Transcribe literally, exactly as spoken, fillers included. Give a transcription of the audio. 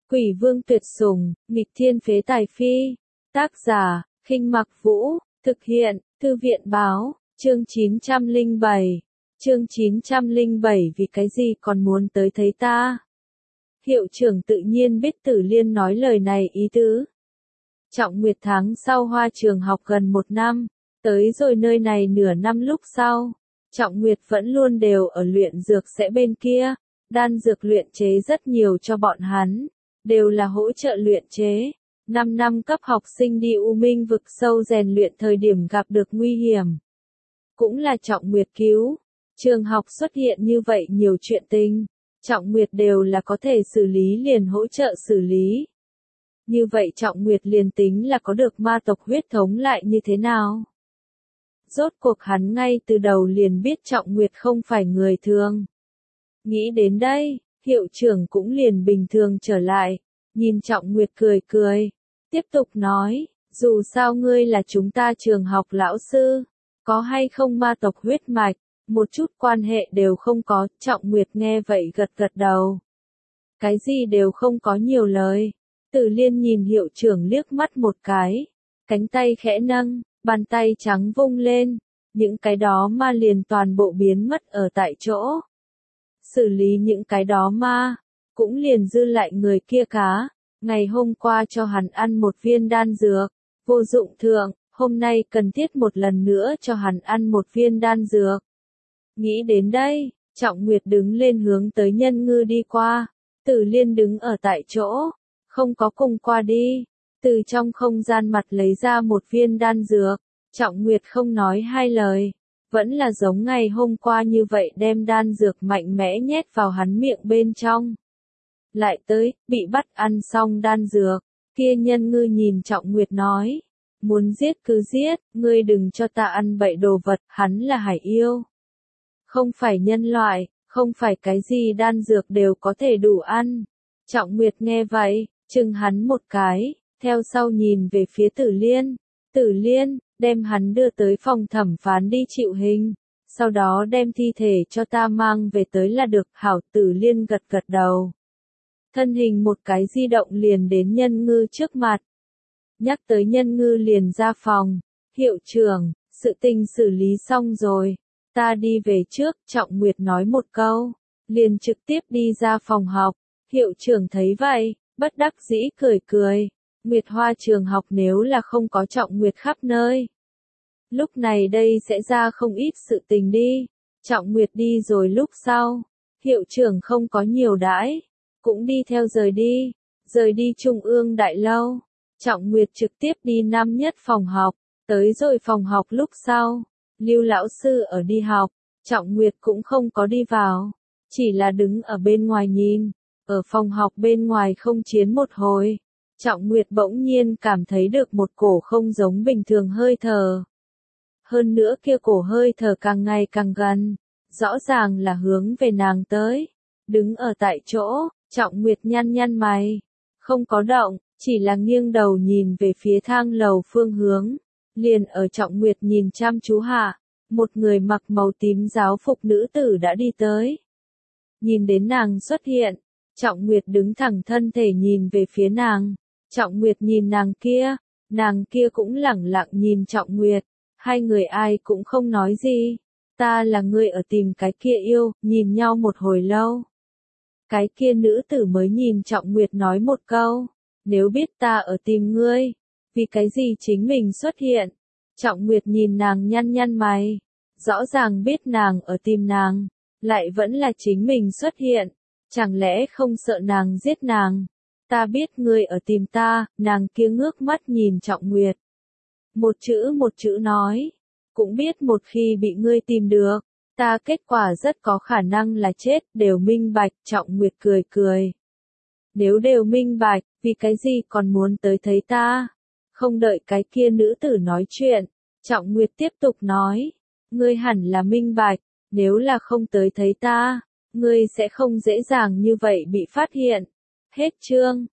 Quỷ vương tuyệt sủng, nghịch thiên phế tài phi. Tác giả, Khinh Mặc Vũ, thực hiện, Thư viện báo, chương chín trăm lẻ bảy. Chương chín trăm lẻ bảy vì cái gì còn muốn tới thấy ta? Hiệu trưởng tự nhiên biết Tử Liên nói lời này ý tứ. Trọng Nguyệt tháng sau hoa trường học gần một năm, tới rồi nơi này nửa năm lúc sau. Trọng Nguyệt vẫn luôn đều ở luyện dược sẽ bên kia, đan dược luyện chế rất nhiều cho bọn hắn, đều là hỗ trợ luyện chế. Năm năm cấp học sinh đi U Minh vực sâu rèn luyện thời điểm gặp được nguy hiểm. Cũng là Trọng Nguyệt cứu. Trường học xuất hiện như vậy nhiều chuyện tình, Trọng Nguyệt đều là có thể xử lý liền hỗ trợ xử lý. Như vậy Trọng Nguyệt liền tính là có được ma tộc huyết thống lại như thế nào? Rốt cuộc hắn ngay từ đầu liền biết Trọng Nguyệt không phải người thường. Nghĩ đến đây, hiệu trưởng cũng liền bình thường trở lại, nhìn Trọng Nguyệt cười cười, tiếp tục nói, dù sao ngươi là chúng ta trường học lão sư, có hay không ma tộc huyết mạch, một chút quan hệ đều không có. Trọng Nguyệt nghe vậy gật gật đầu. Cái gì đều không có nhiều lời. Tử Liên nhìn hiệu trưởng liếc mắt một cái, cánh tay khẽ nâng, bàn tay trắng vung lên, những cái đó ma liền toàn bộ biến mất ở tại chỗ. Xử lý những cái đó ma, cũng liền dư lại người kia cá, ngày hôm qua cho hắn ăn một viên đan dược, vô dụng thượng, hôm nay cần thiết một lần nữa cho hắn ăn một viên đan dược. Nghĩ đến đây, Trọng Nguyệt đứng lên hướng tới Nhân Ngư đi qua, Tử Liên đứng ở tại chỗ, không có cùng qua đi, từ trong không gian mặt lấy ra một viên đan dược, Trọng Nguyệt không nói hai lời, vẫn là giống ngày hôm qua như vậy đem đan dược mạnh mẽ nhét vào hắn miệng bên trong. Lại tới, bị bắt ăn xong đan dược, kia Nhân Ngư nhìn Trọng Nguyệt nói, muốn giết cứ giết, ngươi đừng cho ta ăn bậy đồ vật, hắn là hải yêu. Không phải nhân loại, không phải cái gì đan dược đều có thể đủ ăn. Trọng Nguyệt nghe vậy, chừng hắn một cái, theo sau nhìn về phía Tử Liên. Tử Liên, đem hắn đưa tới phòng thẩm phán đi chịu hình, sau đó đem thi thể cho ta mang về tới là được. Hảo. Tử Liên gật gật đầu. Thân hình một cái di động liền đến Nhân Ngư trước mặt. Nhắc tới Nhân Ngư liền ra phòng. Hiệu trưởng, sự tình xử lý xong rồi. Ta đi về trước, Trọng Nguyệt nói một câu, liền trực tiếp đi ra phòng học. Hiệu trưởng thấy vậy, bất đắc dĩ cười cười. Nguyệt Hoa trường học nếu là không có Trọng Nguyệt khắp nơi, lúc này đây sẽ ra không ít sự tình đi. Trọng Nguyệt đi rồi lúc sau, hiệu trưởng không có nhiều đãi, cũng đi theo rời đi, rời đi Trung ương đại lâu. Trọng Nguyệt trực tiếp đi năm nhất phòng học, tới rồi phòng học lúc sau. Lưu lão sư ở đi học, Trọng Nguyệt cũng không có đi vào, chỉ là đứng ở bên ngoài nhìn. Ở phòng học bên ngoài không chiến một hồi, Trọng Nguyệt bỗng nhiên cảm thấy được một cổ không giống bình thường hơi thở. Hơn nữa kia cổ hơi thở càng ngày càng gần, rõ ràng là hướng về nàng tới. Đứng ở tại chỗ, Trọng Nguyệt nhăn nhăn mày, không có động, chỉ là nghiêng đầu nhìn về phía thang lầu phương hướng. Liền ở Trọng Nguyệt nhìn chăm chú hạ, một người mặc màu tím giáo phục nữ tử đã đi tới. Nhìn đến nàng xuất hiện, Trọng Nguyệt đứng thẳng thân thể nhìn về phía nàng. Trọng Nguyệt nhìn nàng kia, nàng kia cũng lẳng lặng nhìn Trọng Nguyệt, hai người ai cũng không nói gì. Ta là người ở tìm cái kia yêu, nhìn nhau một hồi lâu. Cái kia nữ tử mới nhìn Trọng Nguyệt nói một câu, nếu biết ta ở tìm ngươi, vì cái gì chính mình xuất hiện? Trọng Nguyệt nhìn nàng nhăn nhăn mày, rõ ràng biết nàng ở tìm nàng, lại vẫn là chính mình xuất hiện, chẳng lẽ không sợ nàng giết nàng? Ta biết ngươi ở tìm ta. Nàng kia ngước mắt nhìn Trọng Nguyệt, một chữ một chữ nói, cũng biết một khi bị ngươi tìm được, ta kết quả rất có khả năng là chết. Đều minh bạch. Trọng Nguyệt cười cười, nếu đều minh bạch, vì cái gì còn muốn tới thấy ta? Không đợi cái kia nữ tử nói chuyện, Trọng Nguyệt tiếp tục nói, ngươi hẳn là minh bạch, nếu là không tới thấy ta, ngươi sẽ không dễ dàng như vậy bị phát hiện. Hết chương.